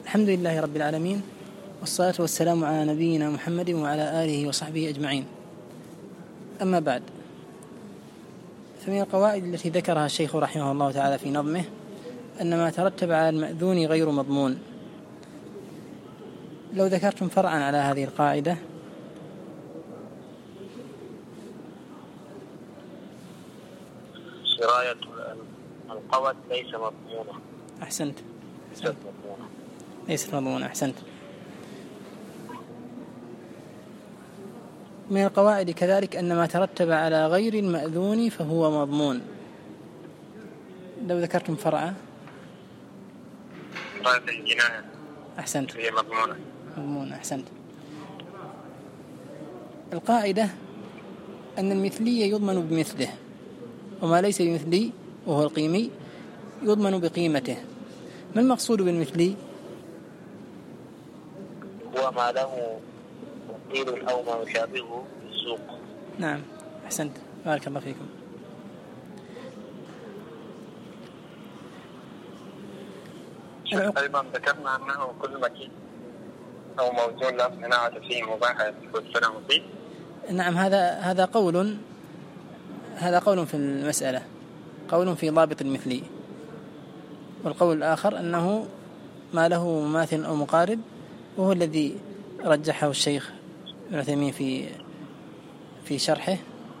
الحمد لله رب العالمين، والصلاة والسلام على نبينا محمد وعلى آله وصحبه أجمعين. أما بعد، فمن القواعد التي ذكرها الشيخ رحمه الله تعالى في نظمه أن ما ترتب على المأذون غير مضمون. لو ذكرتم فرعا على هذه القاعدة. سراية القوت ليس مضمونة. أحسنت. ليست مضمونة. أحسنت. من القواعد كذلك أن ما ترتب على غير المأذون فهو مضمون. لو ذكرتم فرعا. سراية الجناية. أحسنت. هي مضمونة. مضمونة. أحسنت. القاعدة أن المثلي يضمن بمثله، وما ليس بمثلي وهو القيمي يضمن بقيمته. ما المقصود بالمثلي؟ هو ما له مثيل أو ما يشابهه في السوق. نعم. أحسنت. بارك الله فيكم. أيضا ذكرنا أنه كل مكين أو موزون لا صناعة فيه مباح والسلام فيه. نعم، هذا قول في المسألة، قول في ضابط المثلي. والقول الآخر أنه ما له مماثل أو مقارب، وهو الذي رجحه الشيخ ابن عثيمين في شرحه،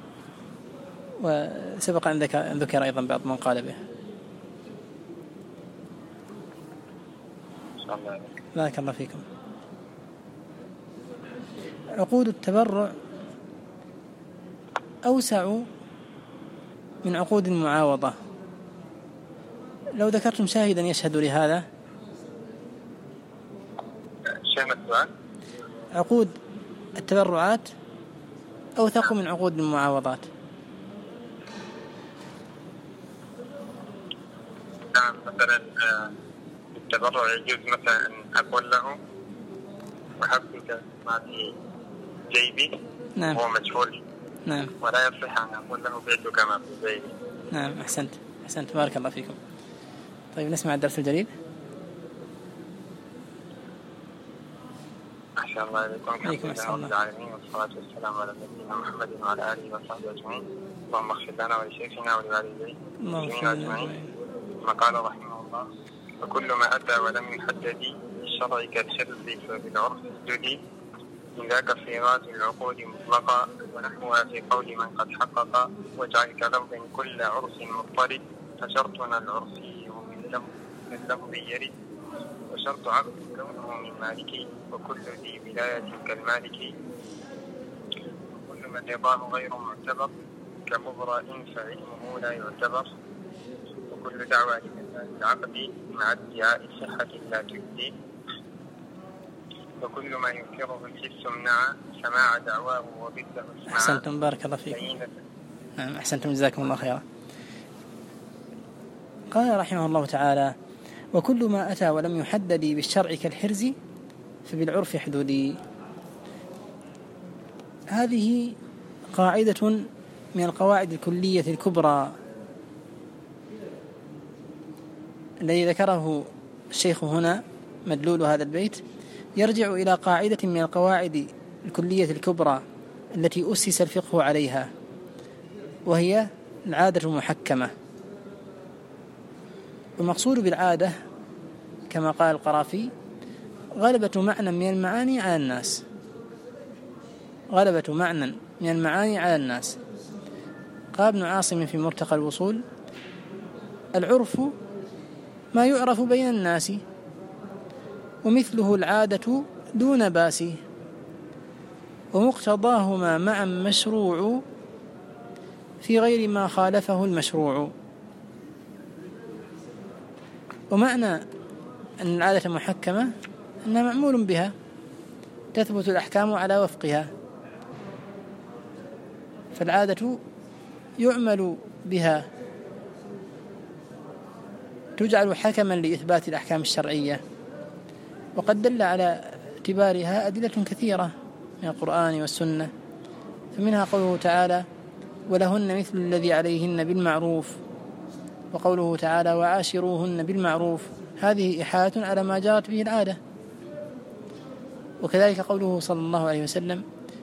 وسبق أن ذكر أيضا بعض من قال به. بارك الله فيكم. عقود التبرع أوسع من عقود المعاوضة. لو ذكرتم شاهدا يشهد لهذا. عقود التبرعات أوثق من عقود المعاوضات. نعم، مثلا التبرع يجوز مثلا أن أقول له أحبك ما في جيبي. نعم. هو مجهول. نعم. ولا يصح أن أقول له بعتك ما في جيبي. نعم. أحسنت. بارك الله فيكم. طيب، نسمع الدرس الجديد. أحسن الله إليكم. عليكم السلام. رب العالمين، والصلاة والسلام على نبينا محمد وعلى آله وصحبه أجمعين. اللهم اغفر لنا ولشيخنا ولوالدينا أجمعين. ثم قال رحمه الله: وكل ما أتى ولم يحدد الشرع كالحرز فبالعرف الجدي، من ذاك صيغات العقود مطلقة، ونحوها في قول من قد حقق: واجعل كلفظ كل عرف مضطرد، فشرطنا العرفي من لفظ يرد، وشرط عقد كونه من مالك، وكل ذي ولاية كالمالك، وكل من رضاه غير معتبر كمبرأ فعلمه لا يعتبر، وكل دعوى لفساد العقد مع ادعاء صحة لا تجدي، وكل ما ينكره الحس منع سماع دعواه وضده اسماع. أحسنتم. بارك الله فيكم. نعم. أحسنتم. جزاكم الله خيرا. قال رحمه الله تعالى: وكل ما أتى ولم يحدد بالشرع كالحرز فبالعرف حدودي. هذه قاعدة من القواعد الكلية الكبرى الذي ذكره الشيخ هنا. مدلول هذا البيت يرجع إلى قاعدة من القواعد الكلية الكبرى التي أسس الفقه عليها، وهي العادة المحكمة. والمقصود بالعادة كما قال القرافي: غلبة معنى من المعاني على الناس. غلبة معنى من المعاني على الناس. قال ابن عاصم في مرتقى الوصول: العرف ما يعرف بين الناس، ومثله العادة دون باس، ومقتضاهما معا مشروع في غير ما خالفه المشروع. ومعنى أن العادة محكمة أنها معمول بها، تثبت الأحكام على وفقها. فالعادة يعمل بها، تجعل حكما لإثبات الأحكام الشرعية. وقد دل على اعتبارها أدلة كثيرة من القرآن والسنة، فمنها قوله تعالى: ولهن مثل الذي عليهن بالمعروف، وقوله تعالى: وعاشروهن بالمعروف، هذه إحالة على ما جرت به العادة. وكذلك قوله صلى الله عليه وسلم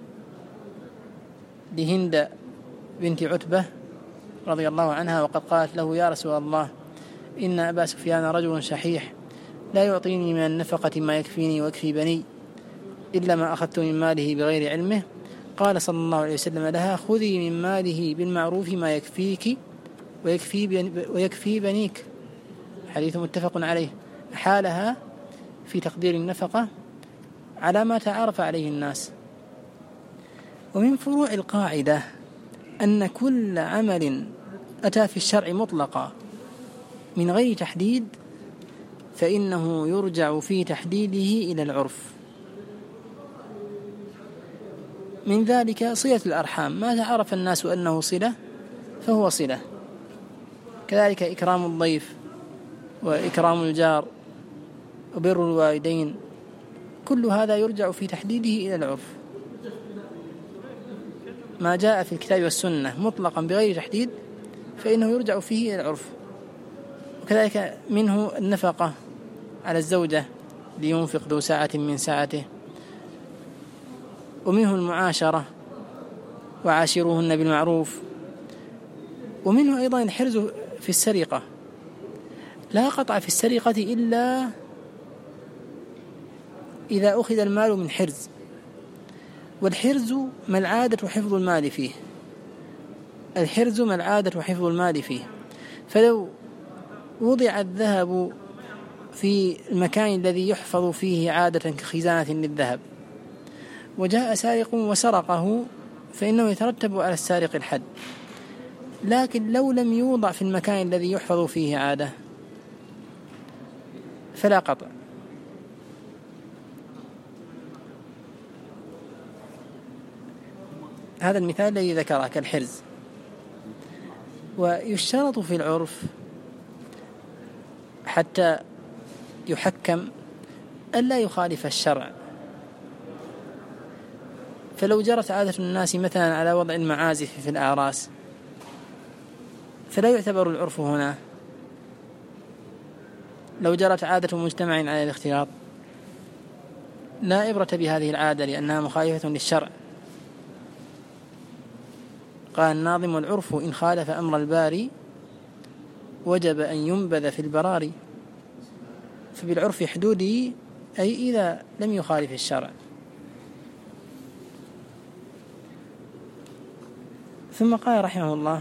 لهند بنت عتبة رضي الله عنها وقد قالت له: يا رسول الله، إن أبا سفيان رجل شحيح لا يعطيني من النفقة ما يكفيني ويكفي بني إلا ما أخذت من ماله بغير علمه. قال صلى الله عليه وسلم لها: خذي من ماله بالمعروف ما يكفيك ويكفي بنيك. حديث متفق عليه. حالها في تقدير النفقة على ما تعارف عليه الناس. ومن فروع القاعدة أن كل عمل أتى في الشرع مطلقا من غير تحديد فإنه يرجع في تحديده إلى العرف. من ذلك صلة الأرحام، ما تعرف الناس أنه صلة فهو صلة. كذلك إكرام الضيف وإكرام الجار وبر الوالدين، كل هذا يرجع في تحديده إلى العرف. ما جاء في الكتاب والسنة مطلقا بغير تحديد فإنه يرجع فيه إلى العرف. وكذلك منه النفقة على الزوجة لينفق ذو ساعة من ساعته، ومنه المعاشرة وعاشروهن بالمعروف، ومنه أيضا الحرز في السرقة. لا قطع في السرقة إلا إذا أخذ المال من حرز، والحرز ما العادة حفظ المال فيه. الحرز ما العادة حفظ المال فيه. فلو وضع الذهب في المكان الذي يحفظ فيه عادة كخزانة للذهب وجاء سارق وسرقه فإنه يترتب على السارق الحد. لكن لو لم يوضع في المكان الذي يحفظ فيه عادة فلا قطع. هذا المثال الذي ذكره كالحرز. ويشترط في العرف حتى يحكم ألا يخالف الشرع. فلو جرت عادة الناس مثلا على وضع المعازف في الأعراس فلا يعتبر العرف هنا. لو جرت عادة مجتمع على الاختلاط لا عبرة بهذه العادة لأنها مخالفة للشرع. قال الناظم: العرف إن خالف أمر الباري وجب أن ينبذ في البراري. فبالعرف حدوده أي إذا لم يخالف الشرع. ثم قال رحمه الله: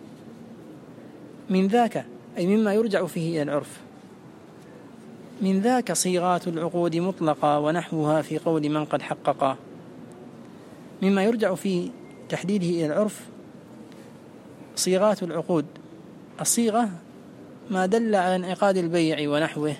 من ذاك أي مما يرجع فيه إلى العرف، من ذاك صيغات العقود مطلقة ونحوها في قول من قد حققا. مما يرجع في تحديده إلى العرف صيغات العقود. الصيغة ما دل على انعقاد البيع ونحوه.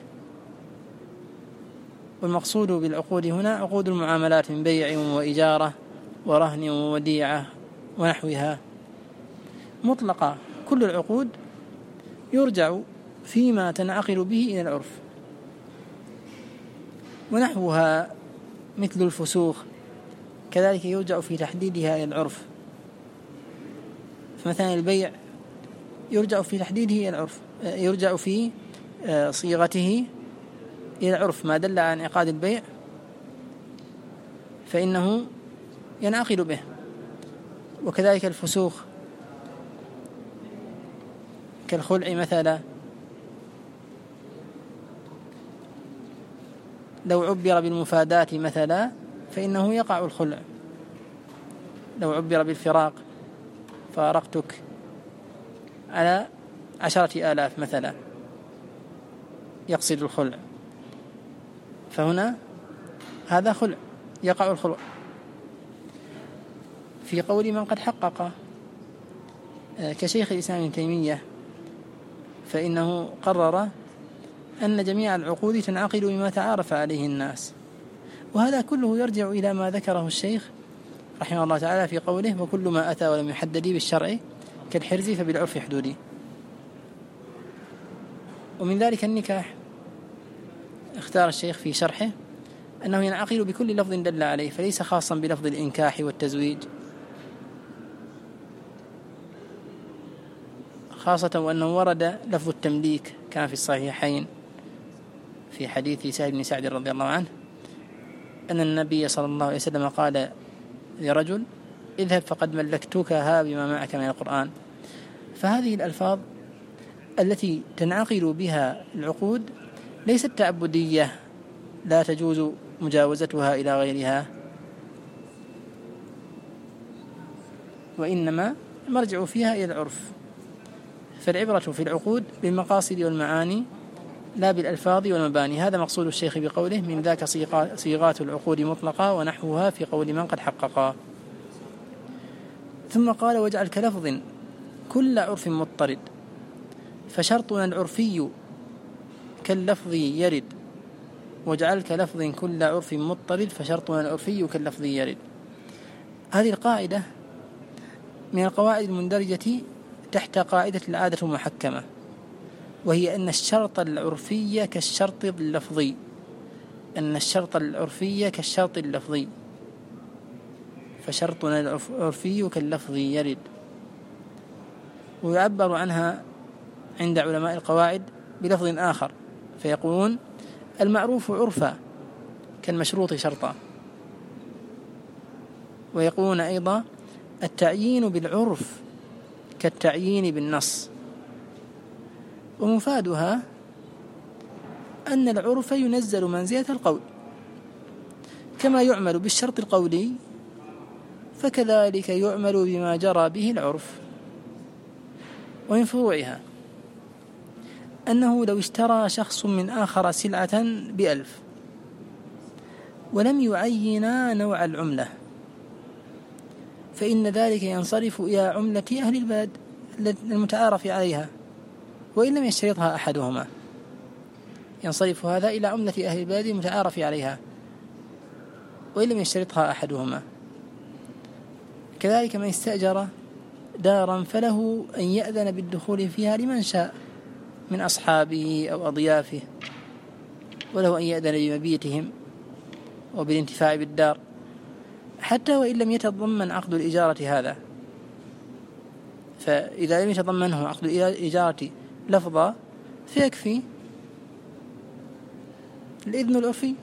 والمقصود بالعقود هنا عقود المعاملات من بيع وإجارة ورهن ووديعة ونحوها مطلقة. كل العقود يرجع فيما تنعقد به إلى العرف. ونحوها مثل الفسوخ كذلك يرجع في تحديدها إلى العرف. فمثلا البيع يرجع في تحديده إلى العرف، يرجع في صيغته إلى العرف. ما دل على انعقاد البيع فإنه ينعقد به. وكذلك الفسوخ كالخلع مثلا، لو عبر بالمفادات مثلا فإنه يقع الخلع. لو عبر بالفراق، فارقتك على 10,000 مثلا، يقصد الخلع. فهنا هذا خلع، يقع الخلع. في قول من قد حقق كشيخ الإسلام ابن تيمية فإنه قرر أن جميع العقود تنعقد بما تعارف عليه الناس. وهذا كله يرجع إلى ما ذكره الشيخ رحمه الله تعالى في قوله: وكل ما أتى ولم يحدد بالشرع كالحرز فبالعرف حدودي. ومن ذلك النكاح، اختار الشيخ في شرحه أنه ينعقد بكل لفظ دل عليه، فليس خاصا بلفظ الإنكاح والتزويج، خاصة وأنه ورد لفظ التمليك كان في الصحيحين في حديث سهل بن سعد رضي الله عنه أن النبي صلى الله عليه وسلم قال لرجل: اذهب فقد ملكتكها بما معك من القرآن. فهذه الألفاظ التي تنعقد بها العقود ليست تعبدية لا تجوز مجاوزتها إلى غيرها، وإنما مرجع فيها إلى العرف. فالعبرة في العقود بالمقاصد والمعاني لا بالألفاظ والمباني. هذا مقصود الشيخ بقوله: من ذاك صيغات العقود مطلقة ونحوها في قول من قد حققا. ثم قال: واجعل كلفظ كل عرف مضطرد، فشرطنا العرفي كاللفظ يرد. واجعل كلفظ كل عرف مضطرد، فشرطنا العرفي كاللفظ يرد. هذه القاعدة من القواعد المندرجة تحت قاعدة العادة المحكمة، وهي أن الشرط العرفي كالشرط اللفظي، أن الشرط العرفي كالشرط اللفظي، فشرطنا العرفي كاللفظ يرد. ويعبر عنها عند علماء القواعد بلفظ آخر، فيقولون: المعروف عرفا كالمشروط شرطا. ويقولون أيضا: التعيين بالعرف كالتعيين بالنص. ومفادها أن العرف ينزل منزلة القول، كما يعمل بالشرط القولي فكذلك يعمل بما جرى به العرف. ومن فروعها أنه لو اشترى شخص من آخر سلعة ب1,000 ولم يعينا نوع العملة، فإن ذلك ينصرف إلى عملة أهل البلد المتعارف عليها، وإن لم يشترطها أحدهما. ينصرف هذا إلى عملة أهل البلد المتعارف عليها وإن لم يشترطها أحدهما. كذلك من استأجر دارا فله أن يأذن بالدخول فيها لمن شاء من أصحابه أو أضيافه، وله أن يأذن بمبيتهم وبالانتفاع بالدار، حتى وإن لم يتضمن عقد الإجارة هذا. فإذا لم يتضمنه عقد الإجارة لفظا فيكفي الإذن العرفي.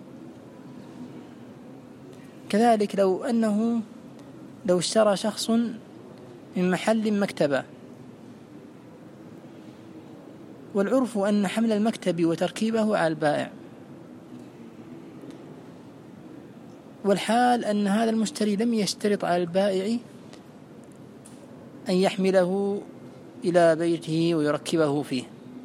كذلك لو اشترى شخص من محل مكتبة، والعرف أن حمل المكتب وتركيبه على البائع، والحال أن هذا المشتري لم يشترط على البائع أن يحمله إلى بيته ويركبه فيه.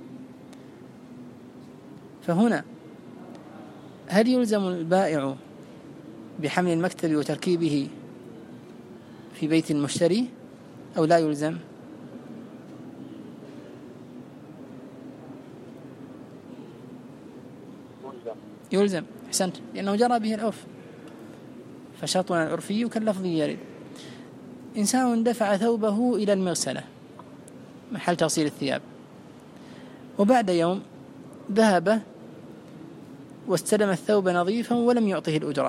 فهنا هل يلزم البائع بحمل المكتب وتركيبه في بيت المشتري أو لا يلزم؟ يلزم. أحسنت، لأنه جرى به العرف. فشرطنا العرفي كاللفظ يرد. إنسان دفع ثوبه إلى المغسلة محل تغسيل الثياب، وبعد يوم ذهب واستلم الثوب نظيفا ولم يعطه الأجرة،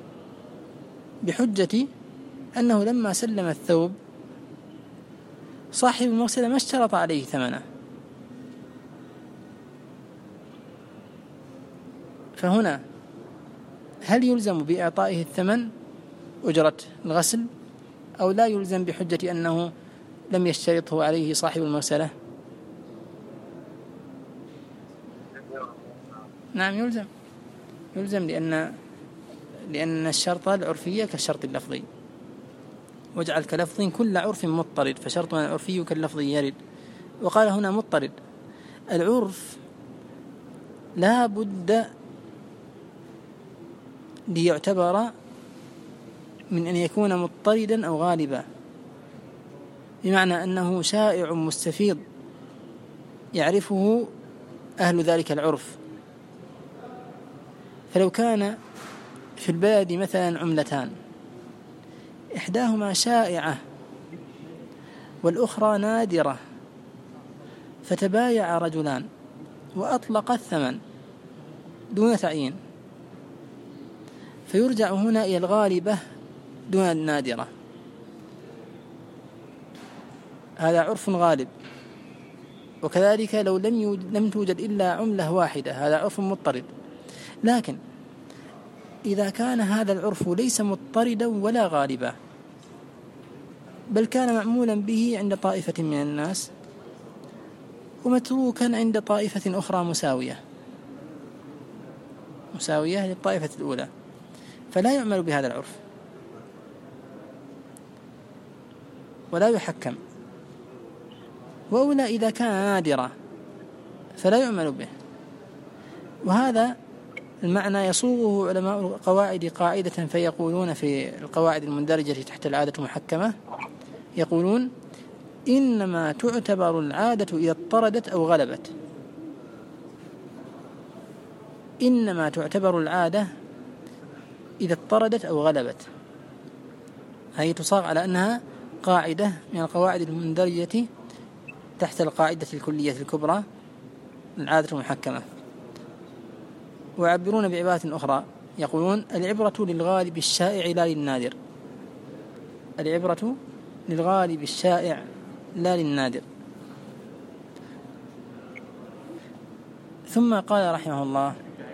بحجة أنه لما سلم الثوب صاحب المغسلة ما اشترط عليه ثمنه. فهنا هل يلزم بإعطائه الثمن أجرة الغسل أو لا يلزم بحجة أنه لم يشترطه عليه صاحب المغسلة؟ نعم يلزم لأن الشرط العرفية كالشرط اللفظي. واجعل كلفظ كل عرف مضطرد، فشرطنا العرفي كاللفظ يرد. وقال هنا مضطرد. العرف لا بد ليعتبر من أن يكون مضطردا أو غالبا، بمعنى أنه شائع مستفيض يعرفه أهل ذلك العرف. فلو كان في البلد مثلا عملتان، إحداهما شائعة والأخرى نادرة، فتبايع رجلان وأطلق الثمن دون تعيين، فيرجع هنا إلى الغالبة دون النادرة. هذا عرف غالب وكذلك لو لم توجد إلا عملة واحدة، هذا عرف مضطرد. لكن إذا كان هذا العرف ليس مضطردا ولا غالبا، بل كان معمولا به عند طائفة من الناس ومتروكا عند طائفة أخرى مساوية للطائفة الأولى، فلا يعمل بهذا العرف ولا يحكم. وأولى إذا كان نادرا فلا يعمل به. وهذا المعنى يصوغه علماء القواعد قاعدة، فيقولون في القواعد المندرجة تحت العادة المحكمة، يقولون: إنما تعتبر العادة إذا اضطردت أو غلبت. إنما تعتبر العادة إذا اضطردت أو غلبت، هي تصاغ على أنها قاعدة من القواعد المندرجة تحت القاعدة الكلية الكبرى، العادة المحكمة. ويعبرون بعبارة أخرى، يقولون: العبرة للغالب الشائع لا للنادر. العبرة للغالب الشائع لا للنادر. ثم قال رحمه الله: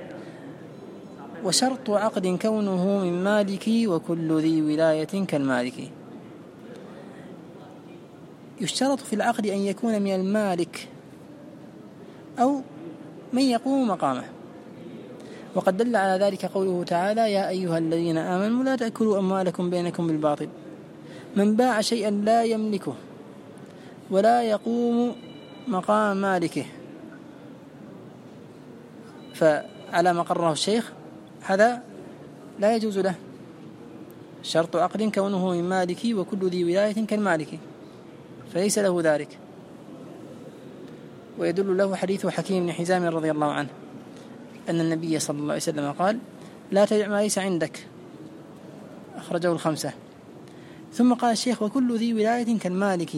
وشرط عقد كونه من مالك وكل ذي ولاية كالمالك. يشترط في العقد أن يكون من المالك أو من يقوم مقامه. وقد دل على ذلك قوله تعالى: يا أيها الذين آمنوا لا تأكلوا أموالكم بينكم بالباطل. من باع شيئا لا يملكه ولا يقوم مقام مالكه، فعلى ما قرره الشيخ هذا لا يجوز له. شرط عقد كونه من مالك وكل ذي ولاية كالمالك، فليس له ذلك. ويدل له حديث حكيم بن حزام رضي الله عنه أن النبي صلى الله عليه وسلم قال: لا تبع ما ليس عندك، أخرجه الخمسة. ثم قال الشيخ: وكل ذي ولاية كالمالك.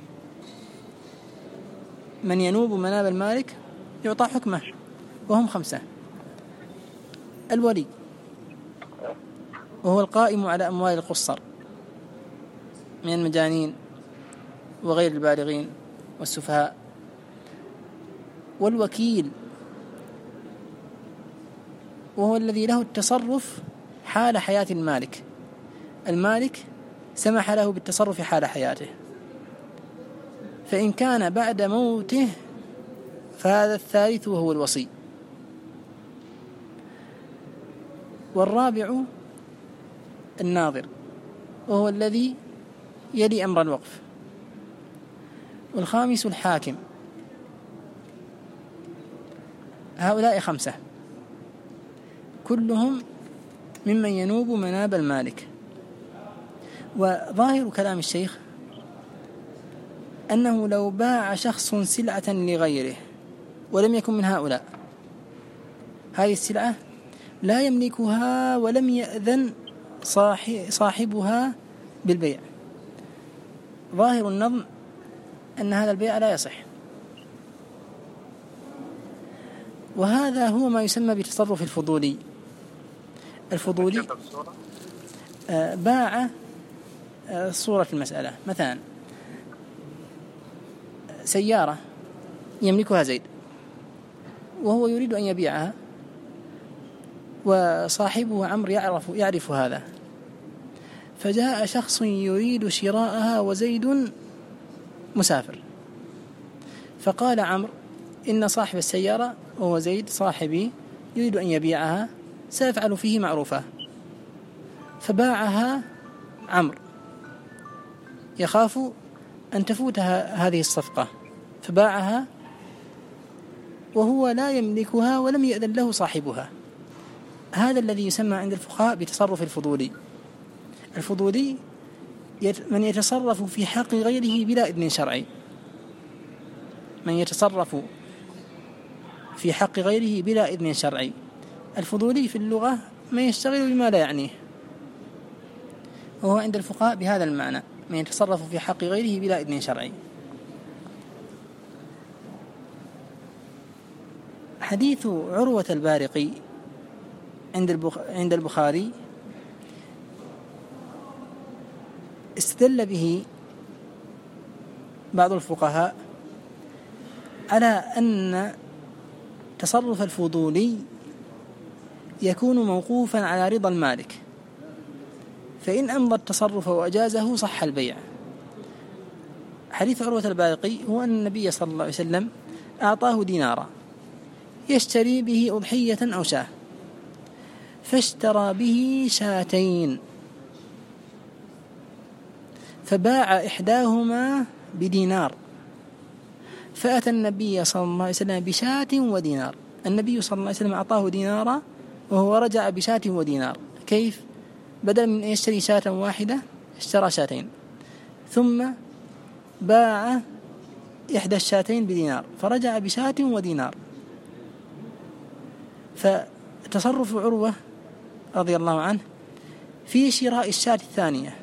من ينوب مناب المالك يعطى حكمه، وهم خمسة: الولي، وهو القائم على أموال القصر من المجانين وغير البالغين والسفهاء. والوكيل، وهو الذي له التصرف حال حياة المالك، المالك سمح له بالتصرف حال حياته، فإن كان بعد موته فهذا الثالث وهو الوصي. والرابع الناظر، وهو الذي يلي أمر الوقف. والخامس الحاكم. هؤلاء خمسة كلهم ممن ينوب مناب المالك. وظاهر كلام الشيخ أنه لو باع شخص سلعة لغيره ولم يكن من هؤلاء، هذه السلعة لا يملكها ولم يأذن صاحبها بالبيع، ظاهر النظم أن هذا البيع لا يصح. وهذا هو ما يسمى بتصرف الفضولي. الفضولي باع صورة المسألة، مثلا سيارة يملكها زيد وهو يريد أن يبيعها، وصاحبه عمرو يعرف هذا، فجاء شخص يريد شراءها وزيد مسافر، فقال عمرو: إن صاحب السيارة وهو زيد صاحبي يريد أن يبيعها، سأفعل فيه معروفا. فباعها عمرو يخاف أن تفوتها هذه الصفقة، فباعها وهو لا يملكها ولم يأذن له صاحبها. هذا الذي يسمى عند الفقهاء بتصرف الفضولي. الفضولي من يتصرف في حق غيره بلا إذن شرعي، من يتصرف في حق غيره بلا إذن شرعي. الفضولي في اللغة من يشتغل بما لا يعنيه، وهو عند الفقهاء بهذا المعنى: من يتصرف في حق غيره بلا إذن شرعي. حديث عروة البارقي عند البخاري استدل به بعض الفقهاء على أن تصرف الفضولي يكون موقوفا على رضا المالك، فإن أمضى التصرف وأجازه صح البيع. حديث عروة البارقي هو أن النبي صلى الله عليه وسلم أعطاه دينارا يشتري به أضحية أو شاة، فاشترى به شاتين، فباع إحداهما بدينار، فأتى النبي صلى الله عليه وسلم بشاة ودينار. النبي صلى الله عليه وسلم أعطاه دينارا وهو رجع بشاة ودينار. كيف؟ بدل من أن يشتري شاة واحدة اشترى شاتين، ثم باع إحدى الشاتين بدينار فرجع بشاة ودينار. فتصرف عروة رضي الله عنه في شراء الشاة الثانية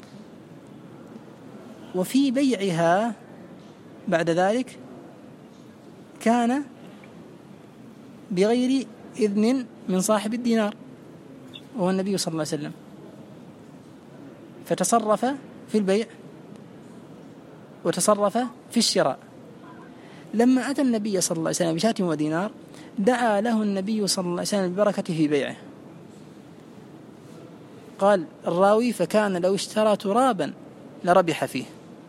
وفي بيعها بعد ذلك كان بغير إذن من صاحب الدينار وهو النبي صلى الله عليه وسلم، فتصرف في البيع وتصرف في الشراء. لما أتى النبي صلى الله عليه وسلم بشاة ودينار دعا له النبي صلى الله عليه وسلم بالبركة في بيعه. قال الراوي فكان لو اشترى ترابا لربح فيه.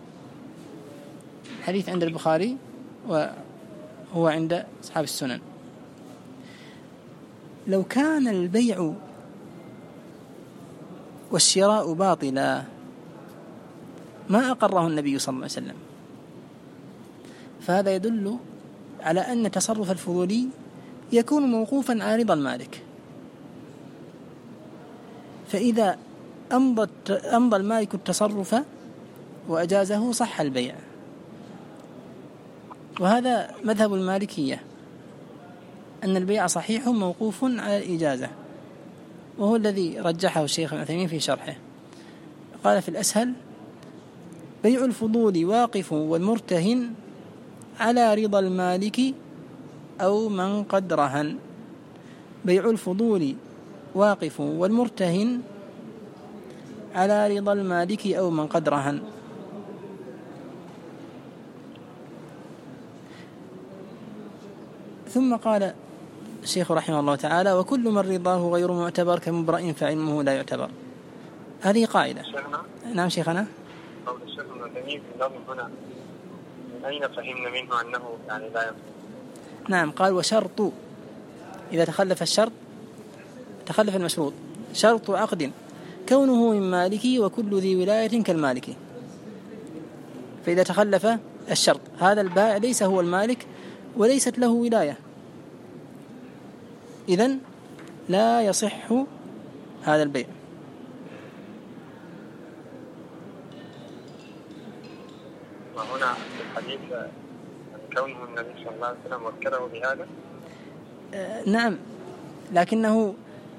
حديث عند البخاري وهو عند أصحاب السنن. لو كان البيع والشراء باطلا ما أقره النبي صلى الله عليه وسلم، فهذا يدل على أن تصرف الفضولي يكون موقوفا على رضا المالك، فإذا أمضى المالك التصرف وأجازه صح البيع. وهذا مذهب المالكية أن البيع صحيح موقوف على الإجازة، وهو الذي رجحه الشيخ ابن عثيمين في شرحه. قال في الأسهل بيع الفضول واقف والمرتهن على رضا المالك أو من قد رهن. بيع الفضول واقف والمرتهن على رضا المالك أو من قد رهن. ثم قال الشيخ رحمه الله تعالى وكل من رضاه غير معتبر كمبرئ فعلمه لا يعتبر. هذه قاعدة. نعم شيخنا. قول الشيخ ابن عثيمين في النظم هنا من أين فهمنا منه أنه يعني لا يعتبر؟ نعم قال وشرط إذا تخلف الشرط تخلف المشروط شرط عقد كونه من مالكي وكل ذي ولاية كالمالكي. فإذا تخلف الشرط هذا البائع ليس هو المالك وليست له ولاية، إذن لا يصح هذا البيع. وهنا في الحديث كونه النبي صلى الله عليه وسلم وكله بهذا نعم، لكنه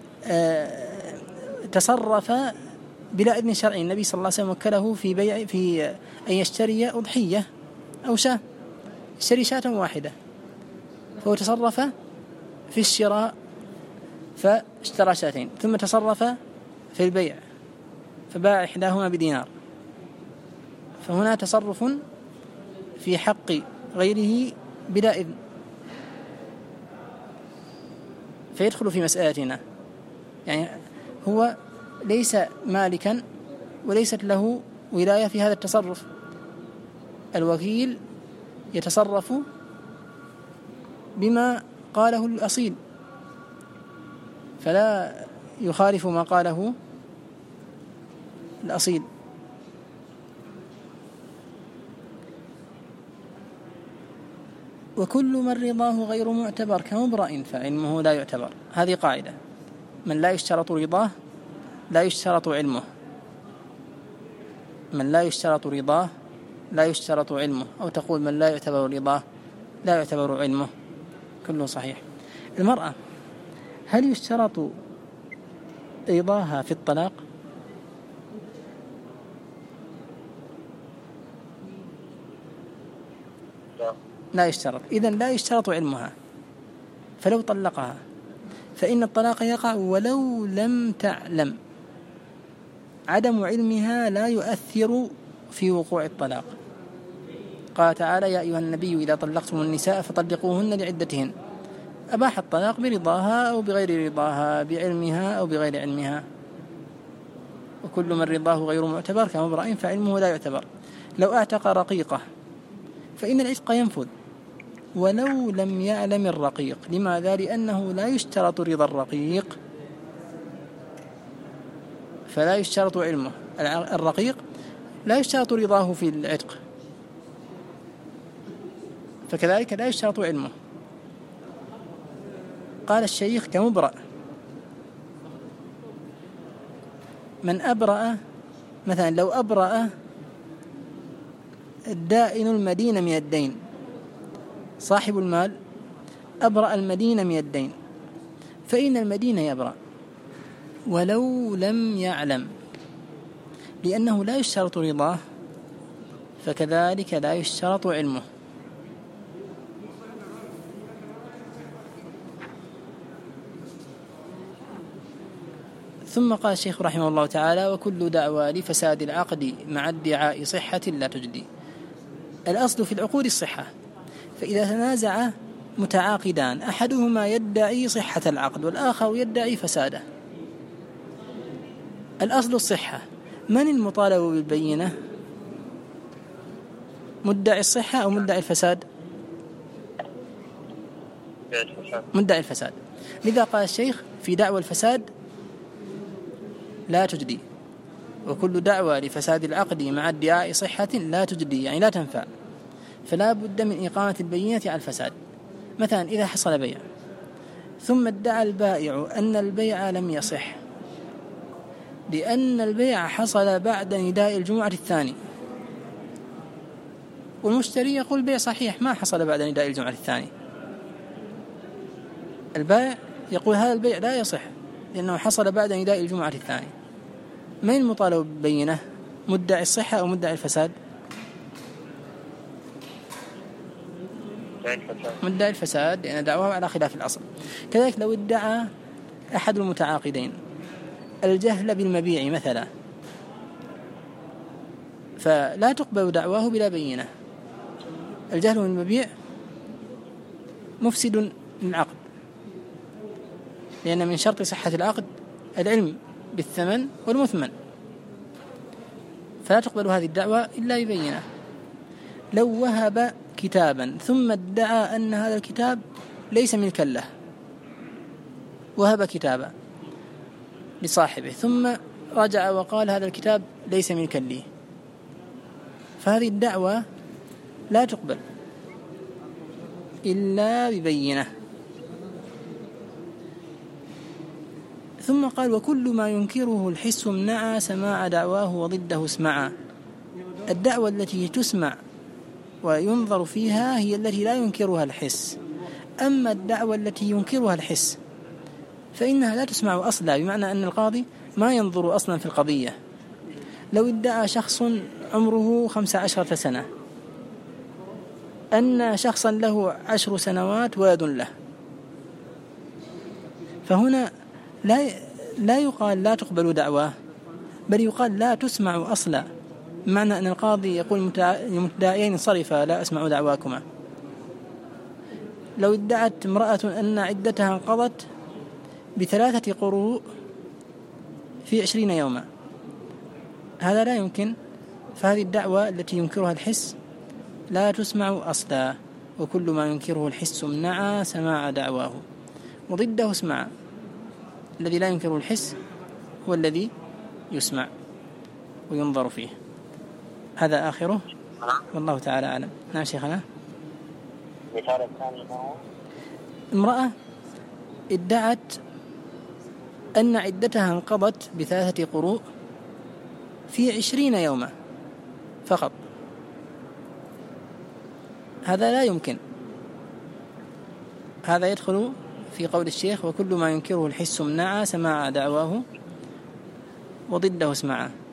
تصرف بلا إذن شرعي. النبي صلى الله عليه وسلم وكله في بيع في أن يشتري أضحية أو شاة، يشتري شاة واحدة، فهو تصرف في الشراء فاشترى شاتين، ثم تصرف في البيع فباع إحداهما بدينار، فهنا تصرف في حق غيره بلا إذن، فيدخل في مسألتنا. يعني هو ليس مالكا وليست له ولاية في هذا التصرف. الوكيل يتصرف بما قاله الأصيل فلا يخالف ما قاله الأصيل. وكل من رضاه غير معتبر كمبرئ فعلمه لا يعتبر. هذه قاعدة، من لا يشترط رضاه لا يشترط علمه، من لا يشترط رضاه لا يشترط علمه، أو تقول من لا يعتبر رضاه لا يعتبر علمه، كله صحيح. المرأة هل يشترط رضاها في الطلاق؟ لا يشترط. إذن لا يشترط علمها، فلو طلقها فإن الطلاق يقع ولو لم تعلم. عدم علمها لا يؤثر في وقوع الطلاق. قال تعالى: يا أيها النبي إذا طلقتم النساء فطلقوهن لعدتهن. أباح الطلاق برضاها أو بغير رضاها، بعلمها أو بغير علمها، وكل من رضاه غير معتبر كمبرأ فعلمه لا يعتبر. لو اعتق رقيقة فإن العتق ينفذ ولو لم يعلم الرقيق. لماذا؟ لأنه لا يشترط رضا الرقيق، فلا يشترط علمه. الرقيق لا يشترط رضاه في العتق، فكذلك لا يشترط علمه. قال الشيخ: كمبرأ، من أبرأ مثلا، لو أبرأ الدائن المدين من الدين، صاحب المال أبرأ المدين من الدين، فإن المدين يبرأ ولو لم يعلم، لأنه لا يشترط رضاه، فكذلك لا يشترط علمه. ثم قال الشيخ رحمه الله تعالى: وكل دعوى لفساد العقد مع ادعاء صحة لا تجدي. الأصل في العقود الصحة، فإذا تنازع متعاقدان أحدهما يدعي صحة العقد والآخر يدعي فساده، الأصل الصحة. من المطالب بالبينة؟ مدعي الصحة أو مدعي الفساد؟ مدعي الفساد. لذا قال الشيخ: في دعوى الفساد لا تجدي، وكل دعوى لفساد العقد مع ادعاء صحة لا تجدي، يعني لا تنفع، فلا بد من إقامة البينة على الفساد. مثلا إذا حصل بيع ثم ادعى البائع أن البيع لم يصح لأن البيع حصل بعد نداء الجمعة الثاني، والمشتري يقول البيع صحيح ما حصل بعد نداء الجمعة الثاني، البائع يقول هذا البيع لا يصح لأنه حصل بعد نداء الجمعة الثاني. من المطالب بالبينة؟ مدعي الصحة أو مدعي الفساد؟ مدعي الفساد، لأن دعواه على خلاف الأصل. كذلك لو ادعى أحد المتعاقدين الجهل بالمبيع مثلا، فلا تقبل دعواه بلا بينة. الجهل بالمبيع مفسد للعقد، لأن من شرط صحة العقد العلم بالثمن والمثمن، فلا تقبل هذه الدعوة إلا ببينة. لو وهب كتابا ثم ادعى أن هذا الكتاب ليس ملكا له، وهب كتابا لصاحبه ثم رجع وقال هذا الكتاب ليس ملكا لي، فهذه الدعوة لا تقبل إلا ببينة. ثم قال: وكل ما ينكره الحس امنع سماع دعواه وضده اسمعا. الدعوة التي تسمع وينظر فيها هي التي لا ينكرها الحس، أما الدعوة التي ينكرها الحس فإنها لا تسمع أصلا، بمعنى أن القاضي ما ينظر أصلا في القضية. لو ادعى شخص عمره 15 سنة أن شخصا له 10 سنوات ولد له، فهنا لا يقال لا تقبل دعواه، بل يقال لا تسمع أصلا، بمعنى أن القاضي يقول للمدعيين انصرفا لا أسمع دعواكما. لو ادعت امرأة أن عدتها انقضت ب3 قروء في 20 يوما، هذا لا يمكن، فهذه الدعوة التي ينكرها الحس لا تسمع أصلا. وكل ما ينكره الحس امنع سماع دعواه وضده اسمع. الذي لا ينكره الحس هو الذي يسمع وينظر فيه. هذا آخره والله تعالى أعلم. نعم شيخنا. مثال الثاني امرأة ادعت أن عدتها انقضت ب3 قروء في 20 يوما فقط، هذا لا يمكن، هذا يدخل في قول الشيخ: وكل ما ينكره الحس امنع سماع دعواه وضده اسمعه.